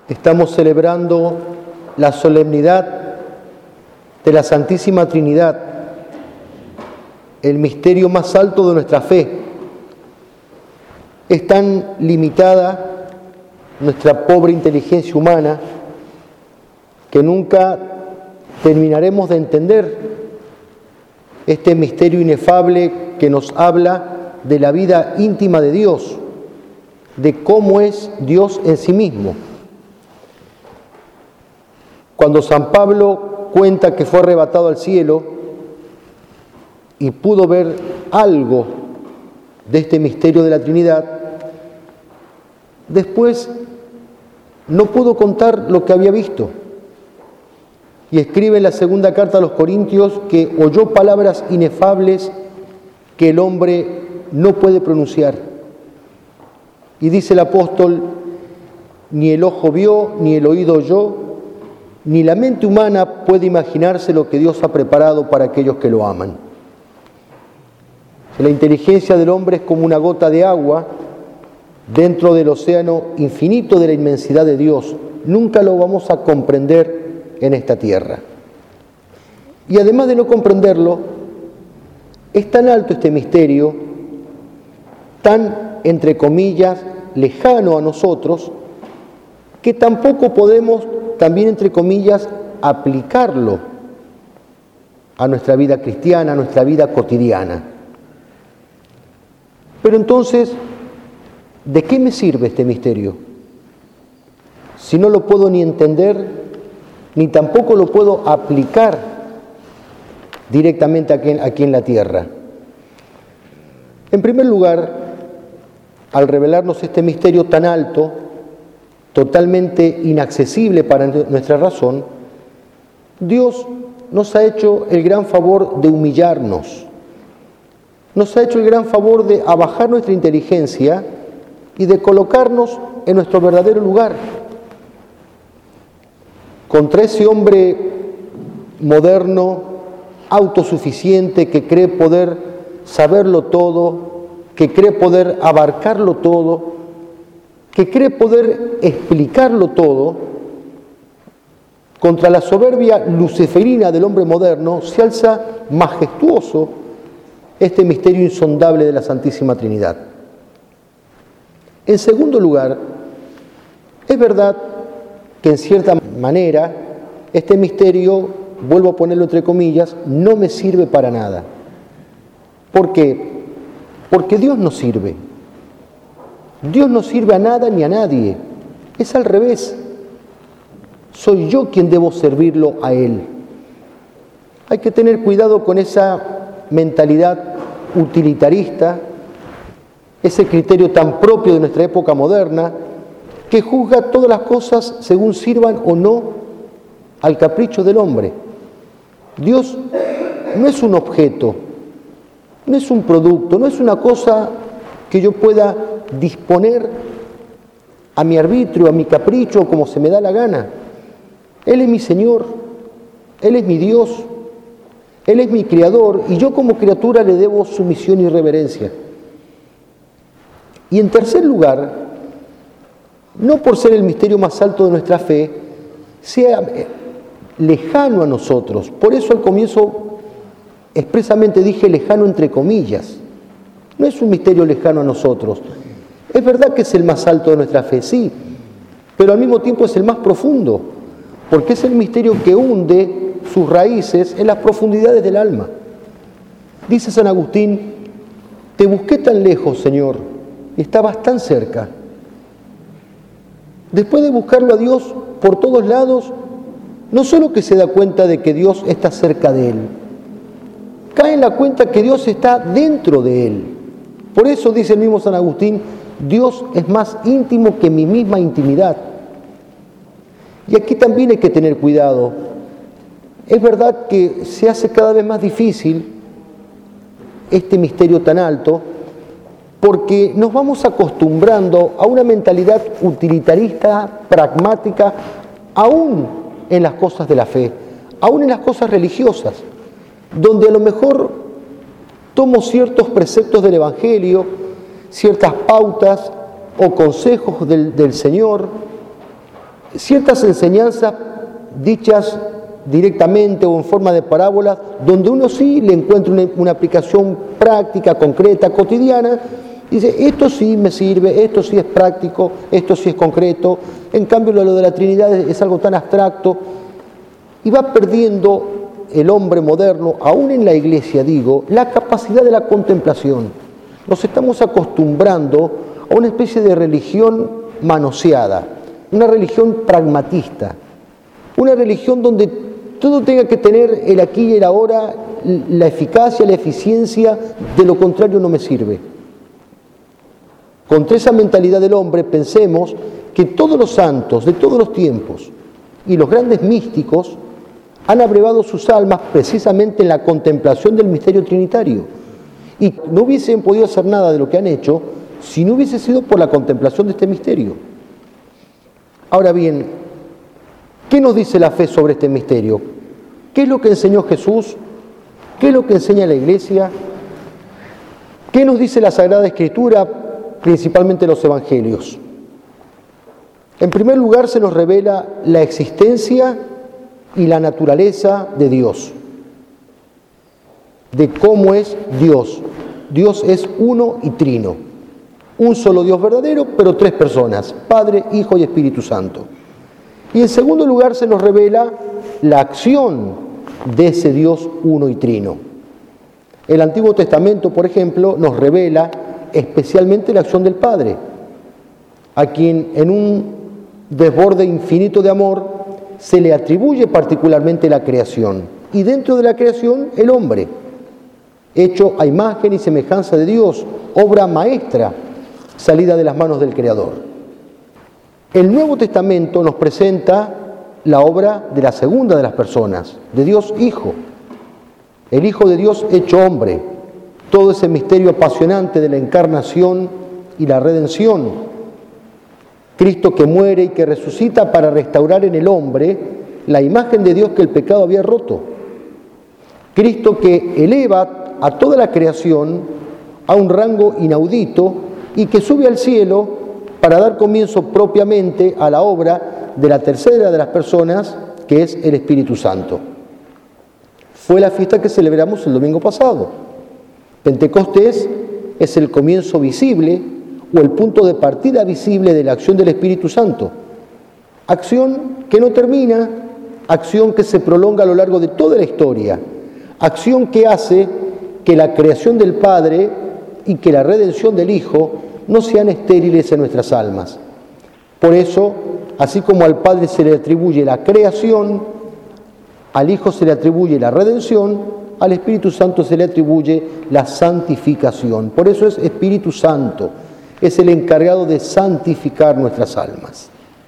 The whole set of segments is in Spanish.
Estamos celebrando la solemnidad de la Santísima Trinidad, el misterio más alto de nuestra fe. Es tan limitada nuestra pobre inteligencia humana que nunca terminaremos de entender este misterio inefable que nos habla de la vida íntima de Dios, de cómo es Dios en sí mismo. Cuando San Pablo cuenta que fue arrebatado al cielo y pudo ver algo de este misterio de la Trinidad, después no pudo contar lo que había visto. Y escribe en la segunda carta a los Corintios que oyó palabras inefables que el hombre no puede pronunciar. Y dice el apóstol, ni el ojo vio, ni el oído oyó, ni la mente humana puede imaginarse lo que Dios ha preparado para aquellos que lo aman. La inteligencia del hombre es como una gota de agua dentro del océano infinito de la inmensidad de Dios. Nunca lo vamos a comprender en esta tierra. Y además de no comprenderlo, es tan alto este misterio, tan, entre comillas, lejano a nosotros, que tampoco podemos, también entre comillas, aplicarlo a nuestra vida cristiana, a nuestra vida cotidiana. Pero entonces, ¿de qué me sirve este misterio? Si no lo puedo ni entender, ni tampoco lo puedo aplicar directamente aquí en la tierra. En primer lugar, al revelarnos este misterio tan alto, totalmente inaccesible para nuestra razón, Dios nos ha hecho el gran favor de humillarnos, nos ha hecho el gran favor de abajar nuestra inteligencia y de colocarnos en nuestro verdadero lugar. Contra ese hombre moderno, autosuficiente, que cree poder saberlo todo, que cree poder abarcarlo todo, que cree poder explicarlo todo, contra la soberbia luciferina del hombre moderno se alza majestuoso este misterio insondable de la Santísima Trinidad. En segundo lugar, es verdad que en cierta manera este misterio, vuelvo a ponerlo entre comillas, no me sirve para nada. ¿Por qué? Porque Dios no sirve. Dios no sirve a nada ni a nadie. Es al revés. Soy yo quien debo servirlo a Él. Hay que tener cuidado con esa mentalidad utilitarista, ese criterio tan propio de nuestra época moderna, que juzga todas las cosas según sirvan o no al capricho del hombre. Dios no es un objeto, no es un producto, no es una cosa que yo pueda disponer a mi arbitrio, a mi capricho, como se me da la gana. Él es mi Señor, Él es mi Dios, Él es mi Creador, y yo como criatura le debo sumisión y reverencia. Y en tercer lugar, no por ser el misterio más alto de nuestra fe, sea lejano a nosotros. Por eso al comienzo expresamente dije lejano entre comillas. No es un misterio lejano a nosotros. Es verdad que es el más alto de nuestra fe, sí, pero al mismo tiempo es el más profundo, porque es el misterio que hunde sus raíces en las profundidades del alma. Dice San Agustín, te busqué tan lejos, Señor, y estabas tan cerca. Después de buscarlo a Dios por todos lados, no solo que se da cuenta de que Dios está cerca de él, cae en la cuenta que Dios está dentro de él. Por eso dice el mismo San Agustín, Dios es más íntimo que mi misma intimidad. Y aquí también hay que tener cuidado. Es verdad que se hace cada vez más difícil este misterio tan alto, porque nos vamos acostumbrando a una mentalidad utilitarista, pragmática, aún en las cosas de la fe, aún en las cosas religiosas, donde a lo mejor tomo ciertos preceptos del Evangelio, ciertas pautas o consejos del Señor, ciertas enseñanzas dichas directamente o en forma de parábolas, donde uno sí le encuentra una aplicación práctica, concreta, cotidiana, dice, esto sí me sirve, esto sí es práctico, esto sí es concreto. En cambio, lo de la Trinidad es algo tan abstracto, y va perdiendo el hombre moderno, aún en la iglesia digo, la capacidad de la contemplación. Nos estamos acostumbrando a una especie de religión manoseada, una religión pragmatista, una religión donde todo tenga que tener el aquí y el ahora, la eficacia, la eficiencia, de lo contrario no me sirve. Contra esa mentalidad del hombre pensemos que todos los santos de todos los tiempos y los grandes místicos han abrevado sus almas precisamente en la contemplación del misterio trinitario. Y no hubiesen podido hacer nada de lo que han hecho si no hubiese sido por la contemplación de este misterio. Ahora bien, ¿qué nos dice la fe sobre este misterio? ¿Qué es lo que enseñó Jesús? ¿Qué es lo que enseña la Iglesia? ¿Qué nos dice la Sagrada Escritura, principalmente los Evangelios? En primer lugar, se nos revela la existencia y la naturaleza de Dios, de cómo es Dios. Dios es uno y trino, un solo Dios verdadero, pero tres personas, Padre, Hijo y Espíritu Santo. Y en segundo lugar se nos revela la acción de ese Dios uno y trino. El Antiguo Testamento, por ejemplo, nos revela especialmente la acción del Padre, a quien en un desborde infinito de amor se le atribuye particularmente la creación, y dentro de la creación el hombre, hecho a imagen y semejanza de Dios, obra maestra salida de las manos del Creador. El Nuevo Testamento nos presenta la obra de la segunda de las personas, de Dios Hijo, el Hijo de Dios hecho hombre, todo ese misterio apasionante de la encarnación y la redención. Cristo que muere y que resucita para restaurar en el hombre la imagen de Dios que el pecado había roto. Cristo que eleva a toda la creación a un rango inaudito y que sube al cielo para dar comienzo propiamente a la obra de la tercera de las personas, que es el Espíritu Santo. Fue la fiesta que celebramos el domingo pasado. Pentecostés es el comienzo visible o el punto de partida visible de la acción del Espíritu Santo. Acción que no termina, acción que se prolonga a lo largo de toda la historia, acción que hace que la creación del Padre y que la redención del Hijo no sean estériles en nuestras almas. Por eso, así como al Padre se le atribuye la creación, al Hijo se le atribuye la redención, al Espíritu Santo se le atribuye la santificación. Por eso es Espíritu Santo, es el encargado de santificar nuestras almas.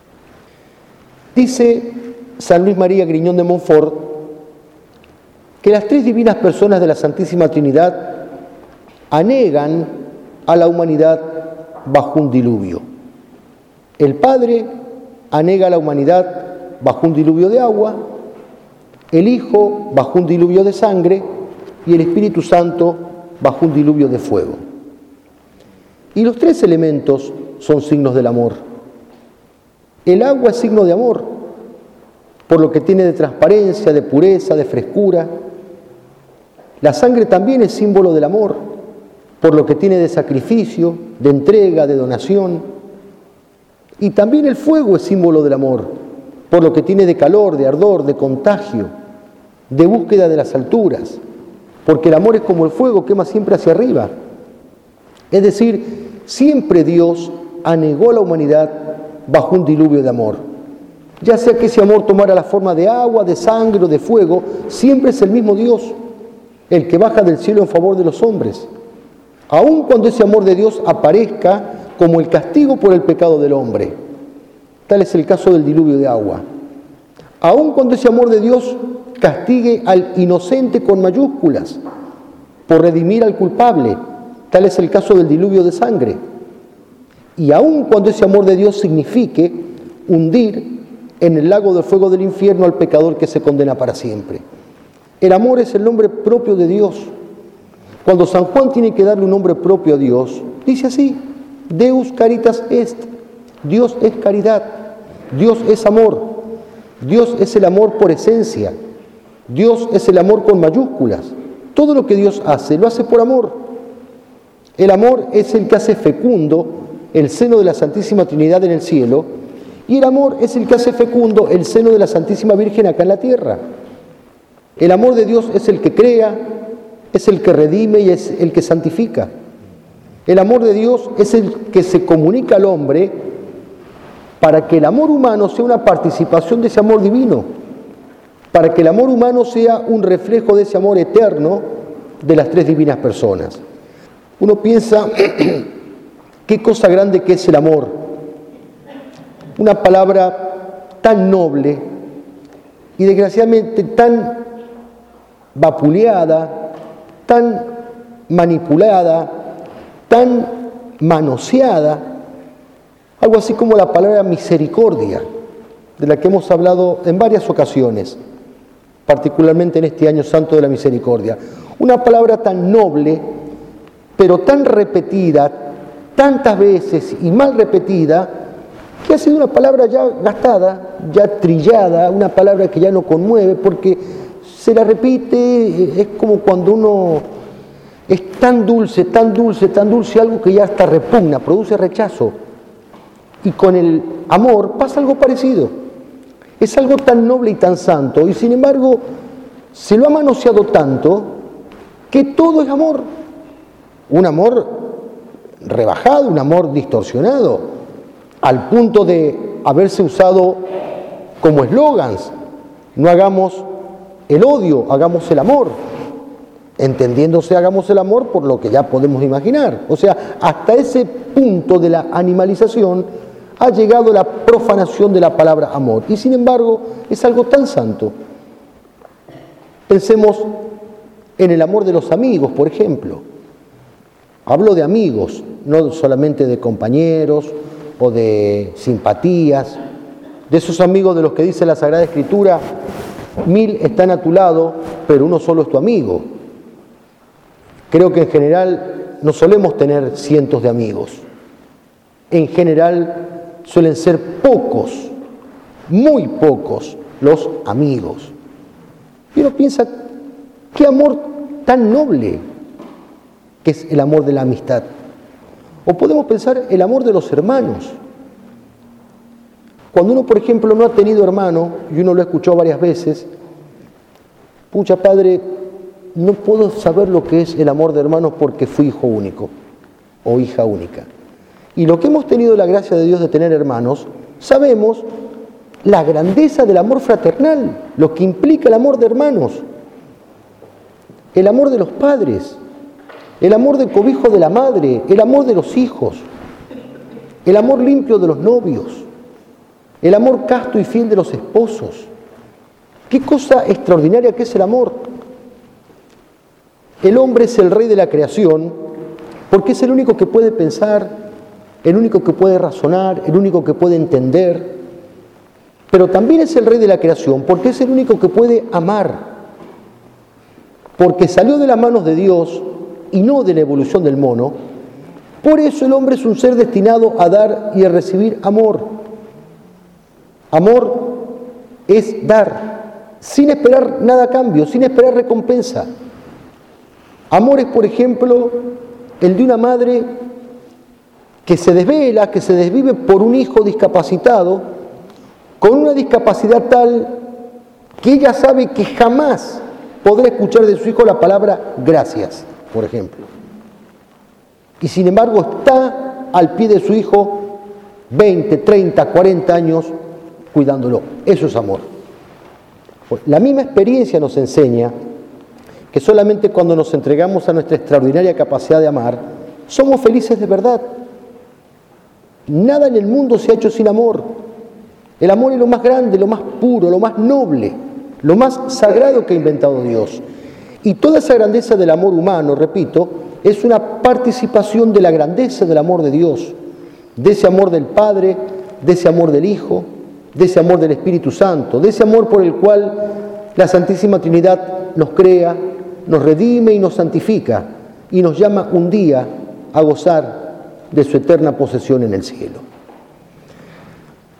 Dice San Luis María Griñón de Montfort que las tres divinas personas de la Santísima Trinidad anegan a la humanidad bajo un diluvio. El Padre anega a la humanidad bajo un diluvio de agua, el Hijo bajo un diluvio de sangre y el Espíritu Santo bajo un diluvio de fuego. Y los tres elementos son signos del amor. El agua es signo de amor, por lo que tiene de transparencia, de pureza, de frescura. La sangre también es símbolo del amor, por lo que tiene de sacrificio, de entrega, de donación. Y también el fuego es símbolo del amor, por lo que tiene de calor, de ardor, de contagio, de búsqueda de las alturas, porque el amor es como el fuego, quema siempre hacia arriba. Es decir, siempre Dios anegó a la humanidad bajo un diluvio de amor. Ya sea que ese amor tomara la forma de agua, de sangre o de fuego, siempre es el mismo Dios, el que baja del cielo en favor de los hombres. Aun cuando ese amor de Dios aparezca como el castigo por el pecado del hombre. Tal es el caso del diluvio de agua. Aun cuando ese amor de Dios castigue al inocente con mayúsculas por redimir al culpable. Tal es el caso del diluvio de sangre. Y aun cuando ese amor de Dios signifique hundir en el lago de fuego del infierno al pecador que se condena para siempre. El amor es el nombre propio de Dios. Cuando San Juan tiene que darle un nombre propio a Dios, dice así: Deus caritas est, Dios es caridad. Dios es amor. Dios es el amor por esencia. Dios es el amor con mayúsculas. Todo lo que Dios hace, lo hace por amor. El amor es el que hace fecundo el seno de la Santísima Trinidad en el cielo, y el amor es el que hace fecundo el seno de la Santísima Virgen acá en la tierra. El amor de Dios es el que crea, es el que redime y es el que santifica. El amor de Dios es el que se comunica al hombre para que el amor humano sea una participación de ese amor divino, para que el amor humano sea un reflejo de ese amor eterno de las tres divinas personas. Uno piensa, qué cosa grande que es el amor. Una palabra tan noble y desgraciadamente tan vapuleada, tan manipulada, tan manoseada, algo así como la palabra misericordia, de la que hemos hablado en varias ocasiones, particularmente en este año santo de la misericordia. Una palabra tan noble, pero tan repetida, tantas veces y mal repetida, que ha sido una palabra ya gastada, ya trillada, una palabra que ya no conmueve, porque se la repite, es como cuando uno es tan dulce, tan dulce, tan dulce, algo que ya hasta repugna, produce rechazo. Y con el amor pasa algo parecido. Es algo tan noble y tan santo, y sin embargo se lo ha manoseado tanto que todo es amor. Un amor rebajado, un amor distorsionado, al punto de haberse usado como eslogans. No hagamos el odio, hagamos el amor. Entendiéndose hagamos el amor por lo que ya podemos imaginar. O sea, hasta ese punto de la animalización ha llegado la profanación de la palabra amor. Y sin embargo, es algo tan santo. Pensemos en el amor de los amigos, por ejemplo. Hablo de amigos, no solamente de compañeros o de simpatías, de esos amigos de los que dice la Sagrada Escritura, 1000 están a tu lado, pero uno solo es tu amigo. Creo que en general no solemos tener cientos de amigos. En general suelen ser pocos, muy pocos, los amigos. Y uno piensa, qué amor tan noble que es el amor de la amistad. O podemos pensar el amor de los hermanos. Cuando uno, por ejemplo, no ha tenido hermano, y uno lo ha escuchado varias veces, pucha padre, no puedo saber lo que es el amor de hermanos porque fui hijo único o hija única. Y lo que hemos tenido la gracia de Dios de tener hermanos, sabemos la grandeza del amor fraternal, lo que implica el amor de hermanos, el amor de los padres, el amor de cobijo de la madre, el amor de los hijos, el amor limpio de los novios, el amor casto y fiel de los esposos. Qué cosa extraordinaria que es el amor. El hombre es el rey de la creación porque es el único que puede pensar, el único que puede razonar, el único que puede entender, pero también es el rey de la creación porque es el único que puede amar, porque salió de las manos de Dios y no de la evolución del mono. Por eso el hombre es un ser destinado a dar y a recibir amor. Amor es dar, sin esperar nada a cambio, sin esperar recompensa. Amor es, por ejemplo, el de una madre que se desvela, que se desvive por un hijo discapacitado, con una discapacidad tal que ella sabe que jamás podrá escuchar de su hijo la palabra gracias, por ejemplo. Y sin embargo está al pie de su hijo 20, 30, 40 años cuidándolo. Eso es amor. La misma experiencia nos enseña que solamente cuando nos entregamos a nuestra extraordinaria capacidad de amar, somos felices de verdad. Nada en el mundo se ha hecho sin amor. El amor es lo más grande, lo más puro, lo más noble, lo más sagrado que ha inventado Dios. Y toda esa grandeza del amor humano, repito, es una participación de la grandeza del amor de Dios, de ese amor del Padre, de ese amor del Hijo, de ese amor del Espíritu Santo, de ese amor por el cual la Santísima Trinidad nos crea, nos redime y nos santifica y nos llama un día a gozar de su eterna posesión en el cielo.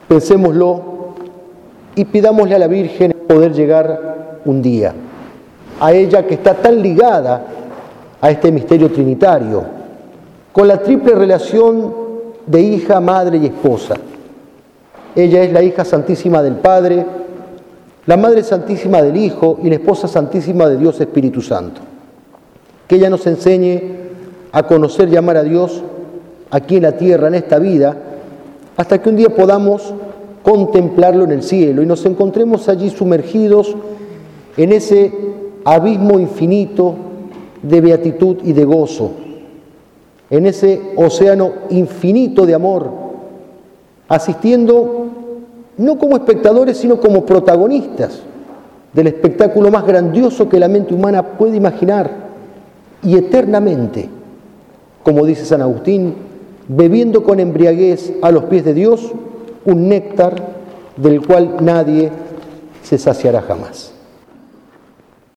Pensémoslo y pidámosle a la Virgen poder llegar un día a ella que está tan ligada a este misterio trinitario, con la triple relación de hija, madre y esposa. Ella es la hija santísima del Padre, la madre santísima del Hijo y la esposa santísima de Dios Espíritu Santo. Que ella nos enseñe a conocer y amar a Dios aquí en la tierra, en esta vida, hasta que un día podamos contemplarlo en el cielo y nos encontremos allí sumergidos en ese abismo infinito de beatitud y de gozo, en ese océano infinito de amor, asistiendo no como espectadores, sino como protagonistas del espectáculo más grandioso que la mente humana puede imaginar, y eternamente, como dice San Agustín, bebiendo con embriaguez a los pies de Dios un néctar del cual nadie se saciará jamás.